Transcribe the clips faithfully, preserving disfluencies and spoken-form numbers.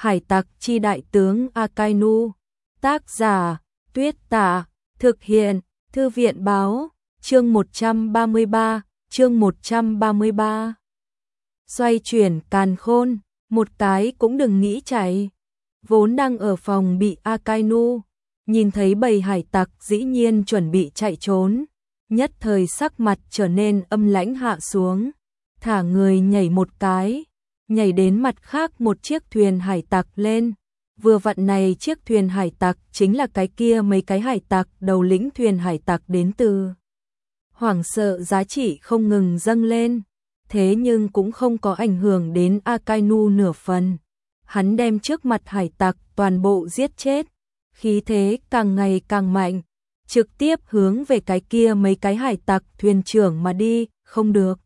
Hải tặc chi đại tướng Akainu. Tác giả, Tuyết Tả. Thực hiện, Thư viện báo. Chương một trăm ba mươi ba, chương một trăm ba mươi ba. Xoay chuyển càn khôn, một cái cũng đừng nghĩ chạy. Vốn đang ở phòng bị Akainu, nhìn thấy bầy hải tặc dĩ nhiên chuẩn bị chạy trốn, nhất thời sắc mặt trở nên âm lãnh hạ xuống, thả người nhảy một cái, nhảy đến mặt khác một chiếc thuyền hải tặc lên. Vừa vặn này chiếc thuyền hải tặc chính là cái kia mấy cái hải tặc đầu lĩnh thuyền hải tặc đến từ. Hoảng sợ giá trị không ngừng dâng lên, thế nhưng cũng không có ảnh hưởng đến Akainu nửa phần. Hắn đem trước mặt hải tặc toàn bộ giết chết, khí thế càng ngày càng mạnh, trực tiếp hướng về cái kia mấy cái hải tặc thuyền trưởng mà đi. Không được,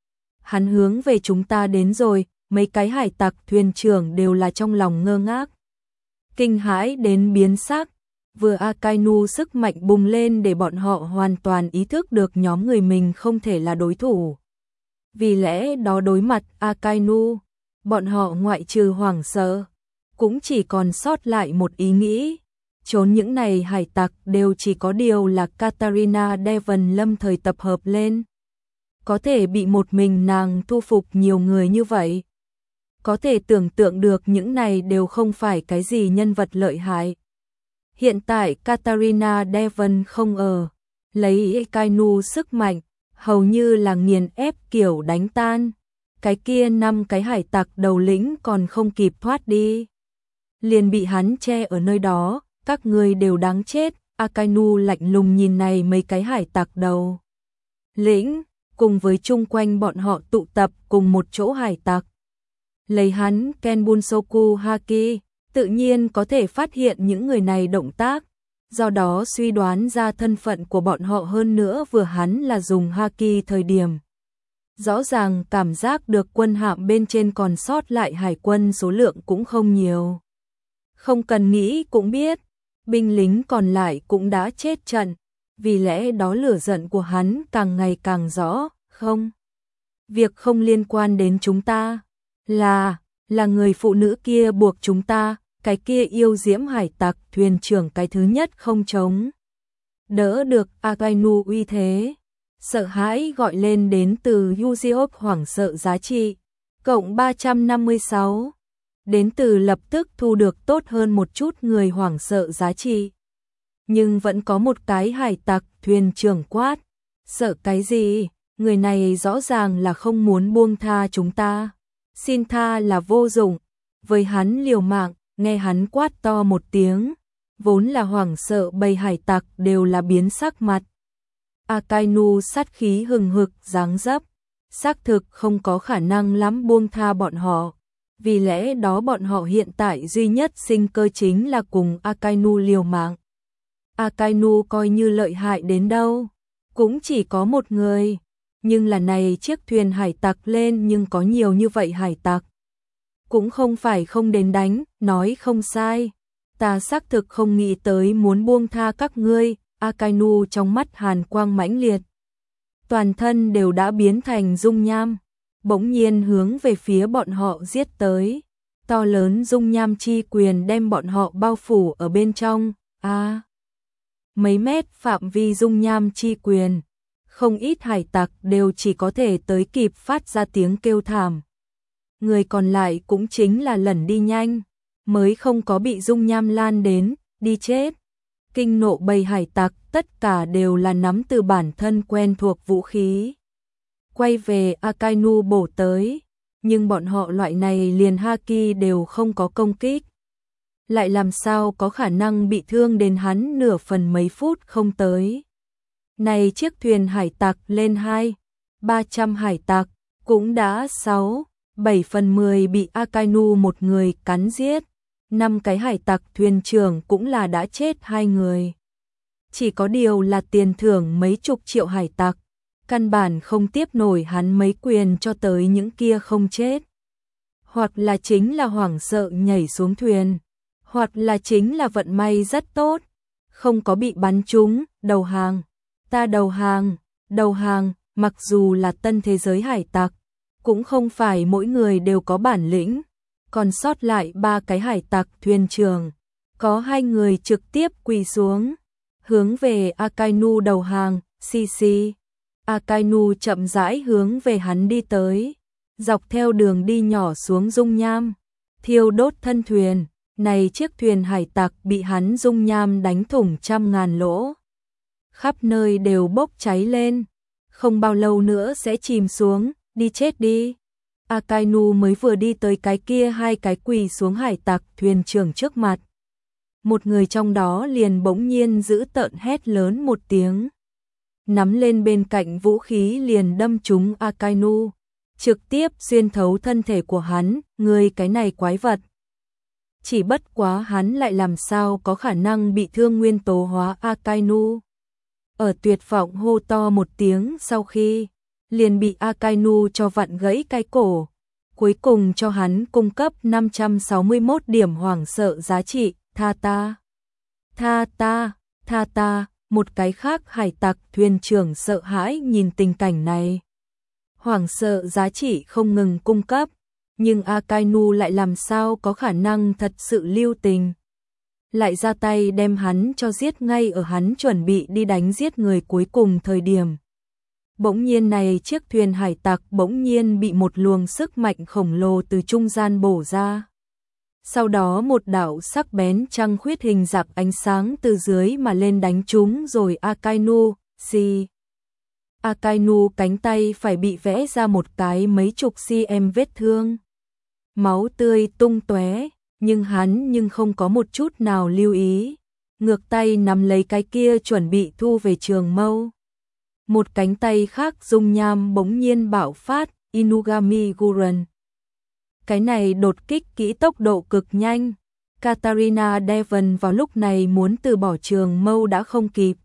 hắn hướng về chúng ta đến rồi. Mấy cái hải tặc thuyền trưởng đều là trong lòng ngơ ngác, kinh hãi đến biến sắc. Vừa Akainu sức mạnh bùng lên để bọn họ hoàn toàn ý thức được nhóm người mình không thể là đối thủ. Vì lẽ đó đối mặt Akainu, bọn họ ngoại trừ hoảng sợ, cũng chỉ còn sót lại một ý nghĩ. Trốn những này hải tặc đều chỉ có điều là Katarina Devon lâm thời tập hợp lên. Có thể bị một mình nàng thu phục nhiều người như vậy. Có thể tưởng tượng được những này đều không phải cái gì nhân vật lợi hại. Hiện tại Katarina Devon không ở, lấy Akainu sức mạnh, hầu như là nghiền ép kiểu đánh tan. Cái kia năm cái hải tặc đầu lĩnh còn không kịp thoát đi, liền bị hắn che ở nơi đó. Các ngươi đều đáng chết. Akainu lạnh lùng nhìn này mấy cái hải tặc đầu lĩnh, cùng với chung quanh bọn họ tụ tập cùng một chỗ hải tặc. Lấy hắn Kenbunsoku Haki, tự nhiên có thể phát hiện những người này động tác, do đó suy đoán ra thân phận của bọn họ. Hơn nữa vừa hắn là dùng Haki thời điểm, rõ ràng cảm giác được quân hạm bên trên còn sót lại hải quân số lượng cũng không nhiều. Không cần nghĩ cũng biết, binh lính còn lại cũng đã chết trận, vì lẽ đó lửa giận của hắn càng ngày càng rõ. Không, việc không liên quan đến chúng ta, là, là người phụ nữ kia buộc chúng ta. Cái kia yêu diễm hải tặc thuyền trưởng cái thứ nhất không chống đỡ được Akainu uy thế, sợ hãi gọi lên đến từ Yujiop hoảng sợ giá trị cộng ba trăm năm mươi sáu, đến từ lập tức thu được tốt hơn một chút người hoảng sợ giá trị. Nhưng vẫn có một cái hải tặc thuyền trưởng quát, sợ cái gì, người này rõ ràng là không muốn buông tha chúng ta, xin tha là vô dụng, với hắn liều mạng. Nghe hắn quát to một tiếng, vốn là hoảng sợ bầy hải tặc đều là biến sắc mặt. Akainu sát khí hừng hực giáng dấp, xác thực không có khả năng lắm buông tha bọn họ. Vì lẽ đó bọn họ hiện tại duy nhất sinh cơ chính là cùng Akainu liều mạng. Akainu coi như lợi hại đến đâu, cũng chỉ có một người, nhưng là này chiếc thuyền hải tặc lên nhưng có nhiều như vậy hải tặc. Cũng không phải không đến đánh, nói không sai. Ta xác thực không nghĩ tới muốn buông tha các ngươi. Akainu trong mắt hàn quang mãnh liệt, toàn thân đều đã biến thành dung nham, bỗng nhiên hướng về phía bọn họ giết tới. To lớn dung nham chi quyền đem bọn họ bao phủ ở bên trong. A, à, mấy mét phạm vi dung nham chi quyền, không ít hải tặc đều chỉ có thể tới kịp phát ra tiếng kêu thảm. Người còn lại cũng chính là lẩn đi nhanh, mới không có bị dung nham lan đến, đi chết. Kinh nộ bầy hải tặc tất cả đều là nắm từ bản thân quen thuộc vũ khí, quay về Akainu bổ tới, nhưng bọn họ loại này liền Haki đều không có công kích, lại làm sao có khả năng bị thương đến hắn nửa phần. Mấy phút không tới, này chiếc thuyền hải tặc lên hai, ba trăm hải tặc, cũng đã sáu, bảy phần mười bị Akainu một người cắn giết. Năm cái hải tặc thuyền trưởng cũng là đã chết hai người. Chỉ có điều là tiền thưởng mấy chục triệu hải tặc, căn bản không tiếp nổi hắn mấy quyền cho tới những kia không chết. Hoặc là chính là hoảng sợ nhảy xuống thuyền, hoặc là chính là vận may rất tốt, không có bị bắn trúng. Đầu hàng, ta đầu hàng, đầu hàng. Mặc dù là tân thế giới hải tặc, cũng không phải mỗi người đều có bản lĩnh, còn sót lại ba cái hải tặc thuyền trưởng, có hai người trực tiếp quỳ xuống, hướng về Akainu đầu hàng. Xì xì. Akainu chậm rãi hướng về hắn đi tới, dọc theo đường đi nhỏ xuống dung nham, thiêu đốt thân thuyền. Này chiếc thuyền hải tặc bị hắn dung nham đánh thủng trăm ngàn lỗ, khắp nơi đều bốc cháy lên, không bao lâu nữa sẽ chìm xuống, đi chết đi. Akainu mới vừa đi tới cái kia hai cái quỳ xuống hải tặc thuyền trưởng trước mặt. Một người trong đó liền bỗng nhiên giữ tợn hét lớn một tiếng, nắm lên bên cạnh vũ khí liền đâm trúng Akainu, trực tiếp xuyên thấu thân thể của hắn. Người cái này quái vật. Chỉ bất quá hắn lại làm sao có khả năng bị thương nguyên tố hóa. Akainu ở tuyệt vọng hô to một tiếng sau khi, liền bị Akainu cho vặn gãy cái cổ, cuối cùng cho hắn cung cấp năm trăm sáu mươi mốt điểm hoảng sợ giá trị. Tha ta, tha ta, tha ta. Một cái khác hải tặc thuyền trưởng sợ hãi nhìn tình cảnh này, hoảng sợ giá trị không ngừng cung cấp, nhưng Akainu lại làm sao có khả năng thật sự lưu tình, lại ra tay đem hắn cho giết ngay ở hắn chuẩn bị đi đánh giết người cuối cùng thời điểm. Bỗng nhiên này chiếc thuyền hải tặc bỗng nhiên bị một luồng sức mạnh khổng lồ từ trung gian bổ ra. Sau đó một đạo sắc bén trăng khuyết hình dạng ánh sáng từ dưới mà lên đánh trúng rồi Akainu. Xì. Akainu cánh tay phải bị vẽ ra một cái mấy chục cm vết thương, máu tươi tung tóe, nhưng hắn nhưng không có một chút nào lưu ý, ngược tay nắm lấy cái kia chuẩn bị thu về trường mâu. Một cánh tay khác dung nham bỗng nhiên bạo phát. Inugami Gurren. Cái này đột kích kỹ tốc độ cực nhanh. Katarina Devon vào lúc này muốn từ bỏ trường mâu đã không kịp.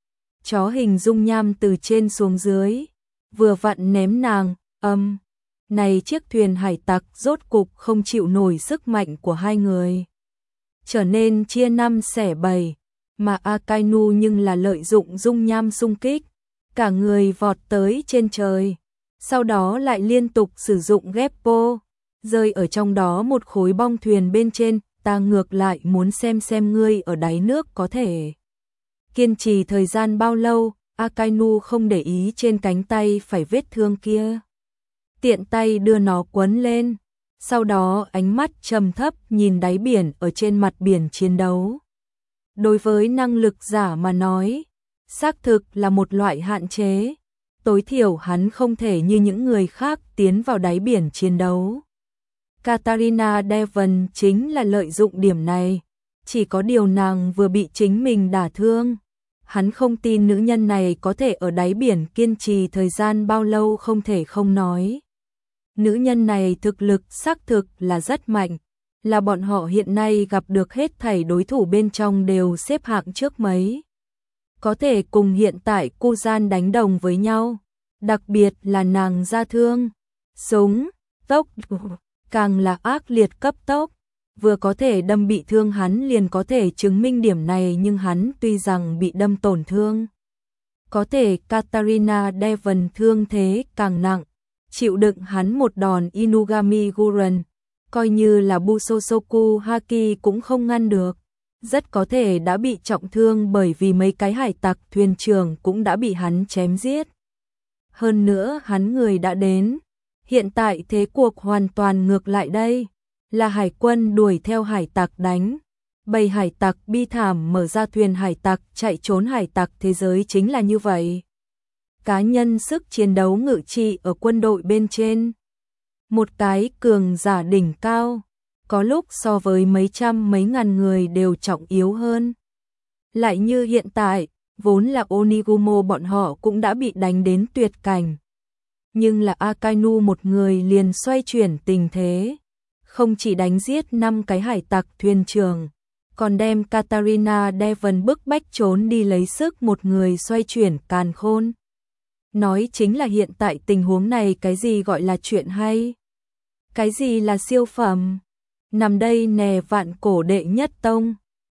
Chó hình dung nham từ trên xuống dưới, vừa vặn ném nàng. Âm, này chiếc thuyền hải tặc rốt cục không chịu nổi sức mạnh của hai người, trở nên chia năm xẻ bảy, mà Akainu nhưng là lợi dụng dung nham xung kích, cả người vọt tới trên trời, sau đó lại liên tục sử dụng Geppo, rơi ở trong đó một khối bong thuyền bên trên. Ta ngược lại muốn xem xem ngươi ở đáy nước có thể kiên trì thời gian bao lâu. Akainu không để ý trên cánh tay phải vết thương kia, tiện tay đưa nó quấn lên, sau đó ánh mắt trầm thấp nhìn đáy biển ở trên mặt biển chiến đấu. Đối với năng lực giả mà nói, xác thực là một loại hạn chế, tối thiểu hắn không thể như những người khác tiến vào đáy biển chiến đấu. Katarina Devon chính là lợi dụng điểm này, chỉ có điều nàng vừa bị chính mình đả thương. Hắn không tin nữ nhân này có thể ở đáy biển kiên trì thời gian bao lâu không thể không nói. Nữ nhân này thực lực xác thực là rất mạnh, là bọn họ hiện nay gặp được hết thảy đối thủ bên trong đều xếp hạng trước mấy. Có thể cùng hiện tại Kuzan đánh đồng với nhau, đặc biệt là nàng ra thương, súng, tốc, càng là ác liệt cấp tốc. Vừa có thể đâm bị thương hắn liền có thể chứng minh điểm này, nhưng hắn tuy rằng bị đâm tổn thương, có thể Katarina Devon thương thế càng nặng, chịu đựng hắn một đòn Inugami Gurren, coi như là Busosoku Haki cũng không ngăn được, rất có thể đã bị trọng thương bởi vì mấy cái hải tặc thuyền trưởng cũng đã bị hắn chém giết. Hơn nữa hắn người đã đến, hiện tại thế cuộc hoàn toàn ngược lại đây. Là hải quân đuổi theo hải tặc đánh, bầy hải tặc bi thảm mở ra thuyền hải tặc chạy trốn. Hải tặc thế giới chính là như vậy. Cá nhân sức chiến đấu ngự trị ở quân đội bên trên, một cái cường giả đỉnh cao, có lúc so với mấy trăm mấy ngàn người đều trọng yếu hơn. Lại như hiện tại, vốn là Onigumo bọn họ cũng đã bị đánh đến tuyệt cảnh, nhưng là Akainu một người liền xoay chuyển tình thế. Không chỉ đánh giết năm cái hải tặc thuyền trưởng, còn đem Katarina Devon bức bách trốn đi lấy sức, một người xoay chuyển càn khôn. Nói chính là hiện tại tình huống này, cái gì gọi là chuyện hay? Cái gì là siêu phẩm? Nằm đây nè vạn cổ đệ nhất tông.